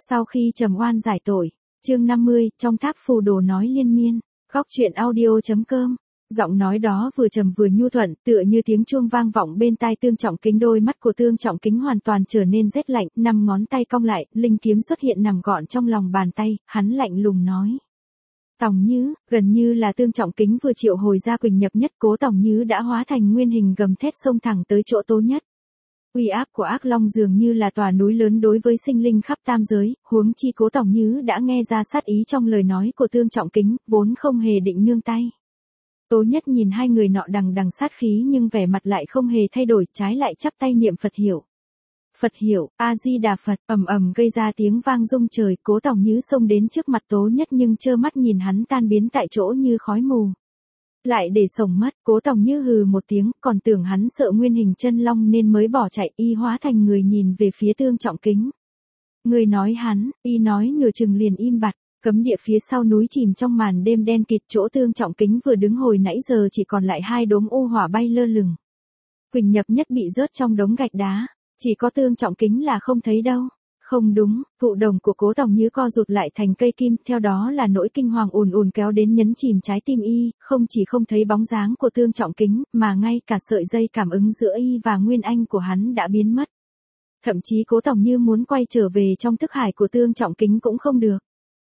Sau khi trầm oan giải tội, chương 50, trong tháp phù đồ nói liên miên, góc truyện audio.com. Giọng nói đó vừa trầm vừa nhu thuận, tựa như tiếng chuông vang vọng bên tai Tương Trọng Kính. Đôi mắt của Tương Trọng Kính hoàn toàn trở nên rét lạnh, 5 ngón tay cong lại, linh kiếm xuất hiện nằm gọn trong lòng bàn tay, hắn lạnh lùng nói. Tòng Nhứ, gần như là Tương Trọng Kính vừa triệu hồi ra Quỳnh Nhập Nhất, Cố Tòng Nhứ đã hóa thành nguyên hình gầm thét xông thẳng tới chỗ Tố Nhất. Uy áp của ác long dường như là tòa núi lớn đối với sinh linh khắp tam giới, huống chi Cố Tòng Nhứ đã nghe ra sát ý trong lời nói của Tương Trọng Kính, vốn không hề định nương tay. Tố Nhất nhìn hai người nọ đằng đằng sát khí nhưng vẻ mặt lại không hề thay đổi, trái lại chắp tay niệm Phật hiệu. Phật hiệu, A-di-đà Phật, ầm ầm gây ra tiếng vang rung trời. Cố Tòng Nhứ xông đến trước mặt Tố Nhất nhưng trơ mắt nhìn hắn tan biến tại chỗ như khói mù. Lại để sổng mất, Cố Tòng Nhứ hừ một tiếng, còn tưởng hắn sợ nguyên hình chân long nên mới bỏ chạy, y hóa thành người nhìn về phía Tương Trọng Kính. Người nói hắn, y nói nửa chừng liền im bặt. Cấm địa phía sau núi chìm trong màn đêm đen kịt, chỗ Tương Trọng Kính vừa đứng hồi nãy giờ chỉ còn lại hai đốm u hỏa bay lơ lửng. Quỳnh Nhập Nhất bị rớt trong đống gạch đá, chỉ có Tương Trọng Kính là không thấy đâu. Không đúng, thụ đồng của Cố Tòng Nhứ co rụt lại thành cây kim, theo đó là nỗi kinh hoàng ùn ùn kéo đến nhấn chìm trái tim y, không chỉ không thấy bóng dáng của Tương Trọng Kính, mà ngay cả sợi dây cảm ứng giữa y và nguyên anh của hắn đã biến mất. Thậm chí Cố Tòng Nhứ muốn quay trở về trong thức hải của Tương Trọng Kính cũng không được.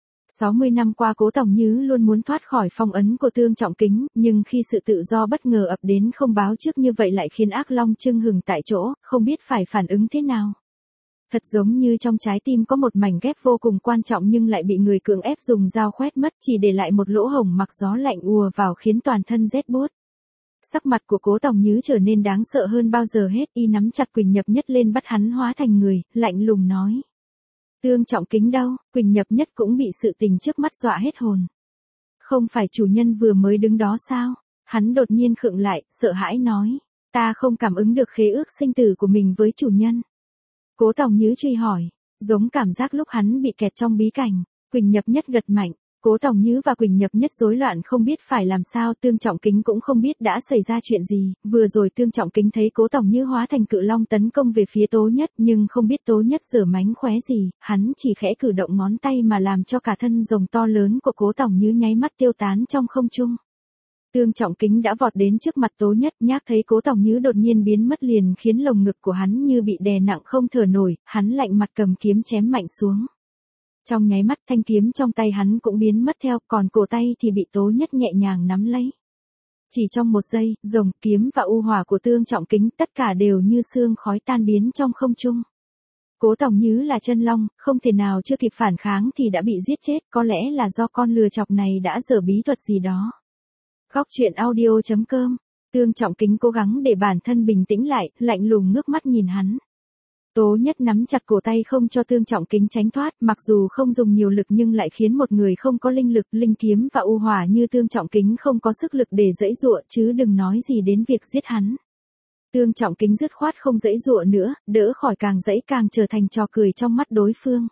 60 năm qua Cố Tòng Nhứ luôn muốn thoát khỏi phong ấn của Tương Trọng Kính, nhưng khi sự tự do bất ngờ ập đến không báo trước như vậy lại khiến ác long chưng hừng tại chỗ, không biết phải phản ứng thế nào. Thật giống như trong trái tim có một mảnh ghép vô cùng quan trọng nhưng lại bị người cưỡng ép dùng dao khoét mất, chỉ để lại một lỗ hổng mặc gió lạnh ùa vào khiến toàn thân rét buốt. Sắc mặt của Cố Tòng Nhứ trở nên đáng sợ hơn bao giờ hết, y nắm chặt Quỳnh Nhập Nhất lên bắt hắn hóa thành người, lạnh lùng nói. Tương Trọng Kính đâu? Quỳnh Nhập Nhất cũng bị sự tình trước mắt dọa hết hồn. Không phải chủ nhân vừa mới đứng đó sao? Hắn đột nhiên khựng lại, sợ hãi nói. Ta không cảm ứng được khế ước sinh tử của mình với chủ nhân. Cố Tòng Nhứ truy hỏi, giống cảm giác lúc hắn bị kẹt trong bí cảnh. Quỳnh Nhập Nhất gật mạnh. Cố Tòng Nhứ và Quỳnh Nhập Nhất rối loạn không biết phải làm sao, Tương Trọng Kính cũng không biết đã xảy ra chuyện gì. Vừa rồi Tương Trọng Kính thấy Cố Tòng Nhứ hóa thành cự long tấn công về phía Tố Nhất, nhưng không biết Tố Nhất giở mánh khóe gì, hắn chỉ khẽ cử động ngón tay mà làm cho cả thân rồng to lớn của Cố Tòng Nhứ nháy mắt tiêu tán trong không trung. Tương Trọng Kính đã vọt đến trước mặt Tố Nhất, nhác thấy Cố Tòng Nhứ đột nhiên biến mất liền khiến lồng ngực của hắn như bị đè nặng không thở nổi, hắn lạnh mặt cầm kiếm chém mạnh xuống. Trong nháy mắt thanh kiếm trong tay hắn cũng biến mất theo, còn cổ tay thì bị Tố Nhất nhẹ nhàng nắm lấy. Chỉ trong một giây, rồng, kiếm và u hỏa của Tương Trọng Kính tất cả đều như sương khói tan biến trong không trung. Cố Tòng Nhứ là chân long, không thể nào chưa kịp phản kháng thì đã bị giết chết, có lẽ là do con lừa chọc này đã dở bí thuật gì đó. Góc truyện audio.com. Tương Trọng Kính cố gắng để bản thân bình tĩnh lại, lạnh lùng ngước mắt nhìn hắn. Tố Nhất nắm chặt cổ tay không cho Tương Trọng Kính tránh thoát, mặc dù không dùng nhiều lực nhưng lại khiến một người không có linh lực, linh kiếm và u hỏa như Tương Trọng Kính không có sức lực để giãy giụa, chứ đừng nói gì đến việc giết hắn. Tương Trọng Kính dứt khoát không giãy giụa nữa, đỡ khỏi càng giãy càng trở thành trò cười trong mắt đối phương.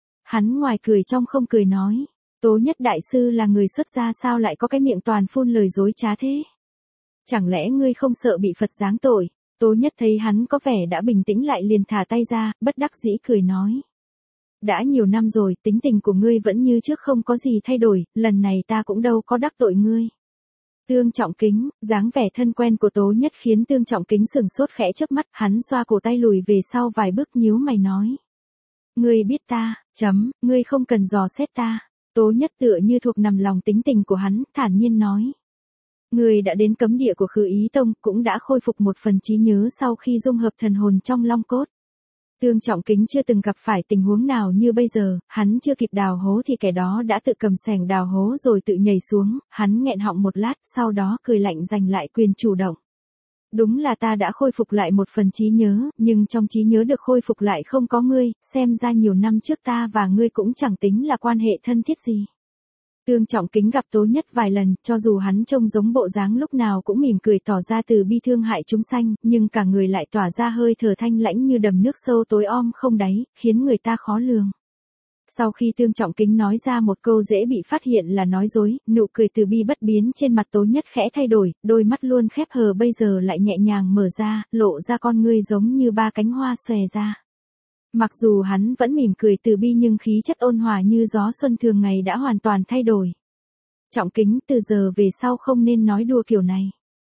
Hắn ngoài cười trong không cười nói, Tố Nhất đại sư là người xuất gia sao lại có cái miệng toàn phun lời dối trá thế? Chẳng lẽ ngươi không sợ bị Phật giáng tội? Tố Nhất thấy hắn có vẻ đã bình tĩnh lại liền thả tay ra, bất đắc dĩ cười nói. Đã nhiều năm rồi, tính tình của ngươi vẫn như trước không có gì thay đổi, lần này ta cũng đâu có đắc tội ngươi. Tương Trọng Kính, dáng vẻ thân quen của Tố Nhất khiến Tương Trọng Kính sừng sốt khẽ chớp mắt, hắn xoa cổ tay lùi về sau vài bước nhíu mày nói. Ngươi biết ta, ngươi không cần dò xét ta. Tố Nhất tựa như thuộc nằm lòng tính tình của hắn, thản nhiên nói. Người đã đến cấm địa của Khứ Ý Tông, cũng đã khôi phục một phần trí nhớ sau khi dung hợp thần hồn trong long cốt. Tương Trọng Kính chưa từng gặp phải tình huống nào như bây giờ, hắn chưa kịp đào hố thì kẻ đó đã tự cầm xẻng đào hố rồi tự nhảy xuống, hắn nghẹn họng một lát, sau đó cười lạnh giành lại quyền chủ động. Đúng là ta đã khôi phục lại một phần trí nhớ, nhưng trong trí nhớ được khôi phục lại không có ngươi, xem ra nhiều năm trước ta và ngươi cũng chẳng tính là quan hệ thân thiết gì. Tương Trọng Kính gặp Tố Nhất vài lần, cho dù hắn trông giống bộ dáng lúc nào cũng mỉm cười tỏ ra từ bi thương hại chúng sanh, nhưng cả người lại tỏa ra hơi thở thanh lãnh như đầm nước sâu tối om không đáy, khiến người ta khó lường. Sau khi Tương Trọng Kính nói ra một câu dễ bị phát hiện là nói dối, nụ cười từ bi bất biến trên mặt Tố Nhất khẽ thay đổi, đôi mắt luôn khép hờ bây giờ lại nhẹ nhàng mở ra, lộ ra con ngươi giống như ba cánh hoa xòe ra. Mặc dù hắn vẫn mỉm cười từ bi nhưng khí chất ôn hòa như gió xuân thường ngày đã hoàn toàn thay đổi. Trọng Kính, từ giờ về sau không nên nói đùa kiểu này.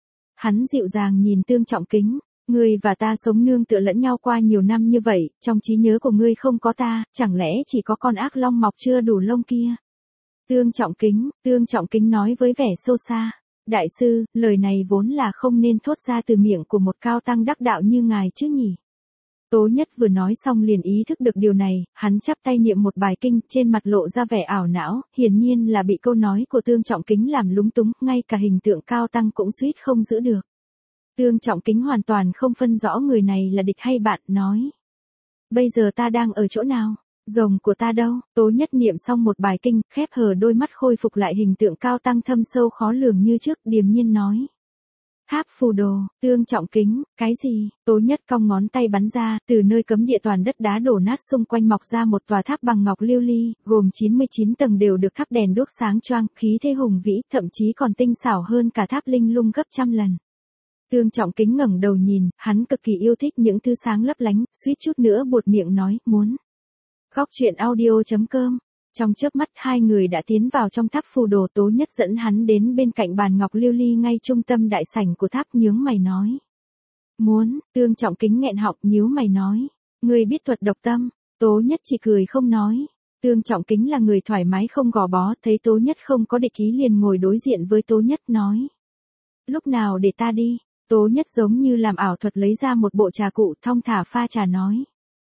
Hắn dịu dàng nhìn Tương Trọng Kính, ngươi và ta sống nương tựa lẫn nhau qua nhiều năm như vậy, trong trí nhớ của ngươi không có ta, chẳng lẽ chỉ có con ác long mọc chưa đủ lông kia? Tương Trọng Kính nói với vẻ sâu xa. Đại sư, lời này vốn là không nên thốt ra từ miệng của một cao tăng đắc đạo như ngài chứ nhỉ? Tố Nhất vừa nói xong liền ý thức được điều này, hắn chắp tay niệm một bài kinh, trên mặt lộ ra vẻ ảo não, hiển nhiên là bị câu nói của Tương Trọng Kính làm lúng túng, ngay cả hình tượng cao tăng cũng suýt không giữ được. Tương Trọng Kính hoàn toàn không phân rõ người này là địch hay bạn, nói. Bây giờ ta đang ở chỗ nào? Rồng của ta đâu? Tố Nhất niệm xong một bài kinh, khép hờ đôi mắt khôi phục lại hình tượng cao tăng thâm sâu khó lường như trước, điềm nhiên nói. Tháp phù đồ. Tương Trọng Kính, cái gì? Tố Nhất cong ngón tay bắn ra, từ nơi cấm địa toàn đất đá đổ nát xung quanh mọc ra một tòa tháp bằng ngọc lưu ly, gồm 99 tầng đều được thắp đèn đuốc sáng choang, khí thế hùng vĩ, thậm chí còn tinh xảo hơn cả tháp linh lung gấp trăm lần. Tương Trọng Kính ngẩng đầu nhìn, hắn cực kỳ yêu thích những thứ sáng lấp lánh, suýt chút nữa buột miệng nói, muốn. Góc truyện audio.com. Trong chớp mắt hai người đã tiến vào trong tháp phù đồ. Tố Nhất dẫn hắn đến bên cạnh bàn ngọc lưu ly ngay trung tâm đại sảnh của tháp, nhướng mày nói. Muốn. Tương Trọng Kính nghẹn họng, nhíu mày nói. Ngươi biết thuật độc tâm. Tố Nhất chỉ cười không nói. Tương Trọng Kính là người thoải mái không gò bó, thấy Tố Nhất không có địch ý liền ngồi đối diện với Tố Nhất nói. Lúc nào để ta đi? Tố Nhất giống như làm ảo thuật lấy ra một bộ trà cụ, thong thả pha trà nói.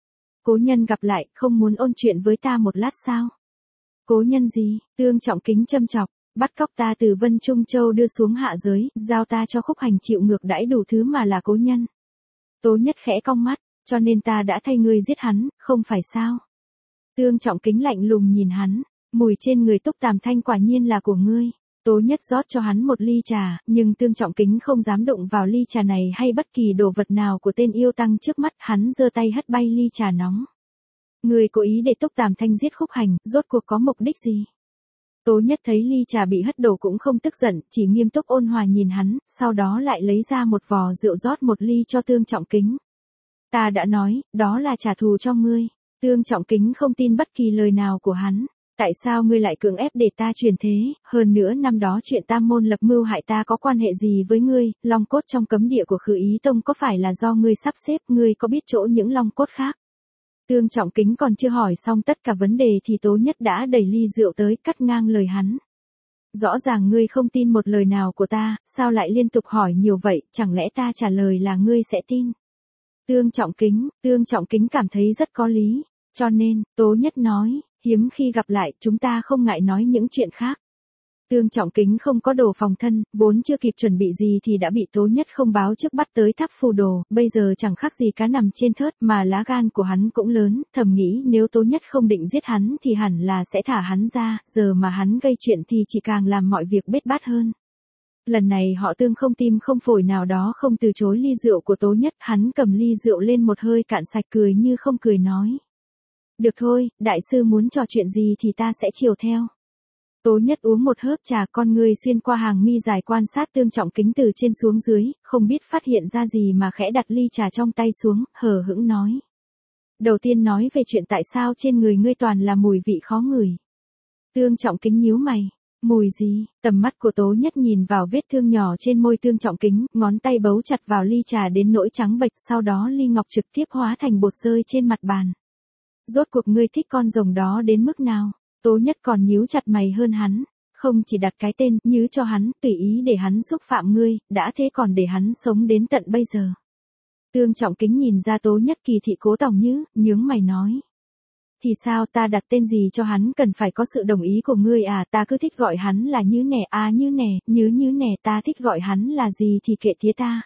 Cố nhân gặp lại, không muốn ôn chuyện với ta một lát sao? Cố nhân gì? Tương Trọng Kính châm chọc, bắt cóc ta từ Vân Trung Châu đưa xuống hạ giới, giao ta cho Khúc Hành chịu ngược đãi đủ thứ mà là cố nhân. Tố Nhất khẽ cong mắt, cho nên ta đã thay ngươi giết hắn, không phải sao? Tương Trọng Kính lạnh lùng nhìn hắn, mùi trên người Túc Tàm Thanh quả nhiên là của ngươi. Tố Nhất rót cho hắn một ly trà, nhưng Tương Trọng Kính không dám đụng vào ly trà này hay bất kỳ đồ vật nào của tên yêu tăng trước mắt, hắn giơ tay hất bay ly trà nóng. Ngươi cố ý để Túc Tàm Thanh giết Khúc Hành, rốt cuộc có mục đích gì? Tố Nhất thấy ly trà bị hất đổ cũng không tức giận, chỉ nghiêm túc ôn hòa nhìn hắn, sau đó lại lấy ra một vò rượu rót một ly cho Tương Trọng Kính. Ta đã nói, đó là trả thù cho ngươi. Tương Trọng Kính không tin bất kỳ lời nào của hắn. Tại sao ngươi lại cưỡng ép để ta truyền thế, hơn nữa năm đó chuyện Tam môn lập mưu hại ta có quan hệ gì với ngươi, long cốt trong cấm địa của Khử Ý Tông có phải là do ngươi sắp xếp, ngươi có biết chỗ những long cốt khác? Tương Trọng Kính còn chưa hỏi xong tất cả vấn đề thì Tố Nhất đã đẩy ly rượu tới, cắt ngang lời hắn. Rõ ràng ngươi không tin một lời nào của ta, sao lại liên tục hỏi nhiều vậy, chẳng lẽ ta trả lời là ngươi sẽ tin? Tương Trọng Kính cảm thấy rất có lý, cho nên, Tố Nhất nói. Hiếm khi gặp lại, chúng ta không ngại nói những chuyện khác. Tương Trọng Kính không có đồ phòng thân, vốn chưa kịp chuẩn bị gì thì đã bị Tố Nhất không báo trước bắt tới tháp phù đồ, bây giờ chẳng khác gì cá nằm trên thớt, mà lá gan của hắn cũng lớn, thầm nghĩ nếu Tố Nhất không định giết hắn thì hẳn là sẽ thả hắn ra, giờ mà hắn gây chuyện thì chỉ càng làm mọi việc bết bát hơn. Lần này họ Tương không tim không phổi nào đó không từ chối ly rượu của Tố Nhất, hắn cầm ly rượu lên một hơi cạn sạch, cười như không cười nói. Được thôi, đại sư muốn trò chuyện gì thì ta sẽ chiều theo. Tố Nhất uống một hớp trà, con người xuyên qua hàng mi dài quan sát Tương Trọng Kính từ trên xuống dưới, không biết phát hiện ra gì mà khẽ đặt ly trà trong tay xuống, hờ hững nói. Đầu tiên nói về chuyện tại sao trên người ngươi toàn là mùi vị khó ngửi. Tương Trọng Kính nhíu mày. Mùi gì? Tầm mắt của Tố Nhất nhìn vào vết thương nhỏ trên môi Tương Trọng Kính, ngón tay bấu chặt vào ly trà đến nỗi trắng bệch, sau đó ly ngọc trực tiếp hóa thành bột rơi trên mặt bàn. Rốt cuộc ngươi thích con rồng đó đến mức nào? Tố Nhất còn nhíu chặt mày hơn hắn, không chỉ đặt cái tên Nhứ cho hắn, tùy ý để hắn xúc phạm ngươi, đã thế còn để hắn sống đến tận bây giờ. Tương Trọng Kính nhìn ra Tố Nhất kỳ thị cố tòng Nhứ, nhướng mày nói. Thì sao, ta đặt tên gì cho hắn cần phải có sự đồng ý của ngươi à? Ta cứ thích gọi hắn là Nhứ nè, à Nhứ nè, Nhứ nè, ta thích gọi hắn là gì thì kệ tía ta.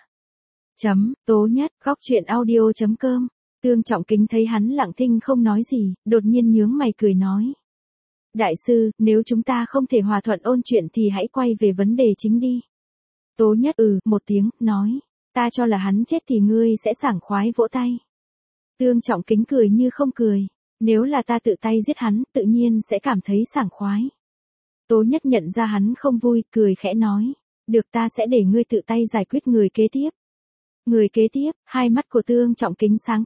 Tố Nhất, góc truyện audio.com. Tương Trọng Kính thấy hắn lặng thinh không nói gì, đột nhiên nhướng mày cười nói. Đại sư, nếu chúng ta không thể hòa thuận ôn chuyện thì hãy quay về vấn đề chính đi. Tố Nhất một tiếng, nói. Ta cho là hắn chết thì ngươi sẽ sảng khoái vỗ tay. Tương Trọng Kính cười như không cười. Nếu là ta tự tay giết hắn, tự nhiên sẽ cảm thấy sảng khoái. Tố Nhất nhận ra hắn không vui, cười khẽ nói. Được, ta sẽ để ngươi tự tay giải quyết người kế tiếp. Người kế tiếp, hai mắt của Tương Trọng Kính sáng quắc.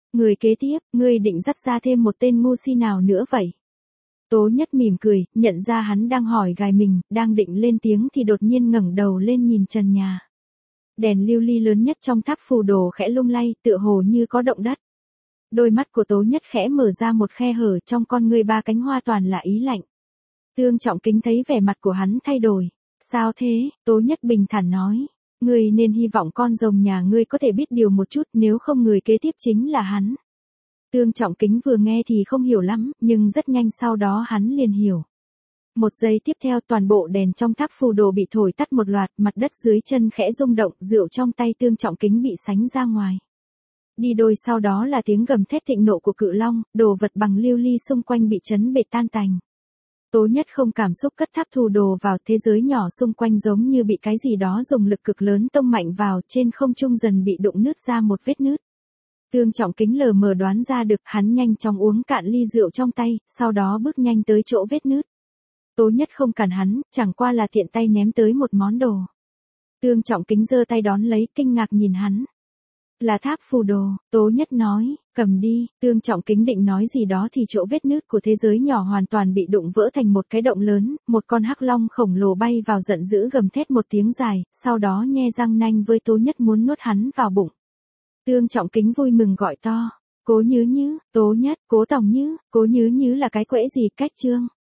Người kế tiếp, ngươi định dắt ra thêm một tên ngu si nào nữa vậy? Tố Nhất mỉm cười, nhận ra hắn đang hỏi gài mình, đang định lên tiếng thì đột nhiên ngẩng đầu lên nhìn trần nhà. Đèn lưu ly lớn nhất trong tháp phù đồ khẽ lung lay, tựa hồ như có động đất. Đôi mắt của Tố Nhất khẽ mở ra một khe hở, trong con ngươi ba cánh hoa toàn là ý lạnh. Tương Trọng Kính thấy vẻ mặt của hắn thay đổi. Sao thế? Tố Nhất bình thản nói. Ngươi nên hy vọng con rồng nhà ngươi có thể biết điều một chút, nếu không người kế tiếp chính là hắn. Tương Trọng Kính vừa nghe thì không hiểu lắm, nhưng rất nhanh sau đó hắn liền hiểu. Một giây tiếp theo toàn bộ đèn trong tháp phù đồ bị thổi tắt một loạt, mặt đất dưới chân khẽ rung động, rượu trong tay Tương Trọng Kính bị sánh ra ngoài. Đi đôi sau đó là tiếng gầm thét thịnh nộ của cự long, đồ vật bằng lưu ly xung quanh bị chấn bể tan tành. Tố Nhất không cảm xúc cất tháp phù đồ vào, thế giới nhỏ xung quanh giống như bị cái gì đó dùng lực cực lớn tông mạnh vào, trên không trung dần bị đụng nứt ra một vết nứt. Tương Trọng Kính lờ mờ đoán ra được, hắn nhanh chóng uống cạn ly rượu trong tay, sau đó bước nhanh tới chỗ vết nứt. Tố Nhất không cản hắn, chẳng qua là tiện tay ném tới một món đồ. Tương Trọng Kính giơ tay đón lấy, kinh ngạc nhìn hắn. Là tháp phù đồ, Tố Nhất nói, cầm đi. Tương Trọng Kính định nói gì đó thì chỗ vết nứt của thế giới nhỏ hoàn toàn bị đụng vỡ thành một cái động lớn, một con hắc long khổng lồ bay vào giận dữ gầm thét một tiếng dài, sau đó nhe răng nanh với Tố Nhất muốn nuốt hắn vào bụng. Tương Trọng Kính vui mừng gọi to, Cố Nhứ Nhứ, Tố Nhất, Cố Tòng Nhứ, Cố Nhứ Nhứ là cái quễ gì, cách chương.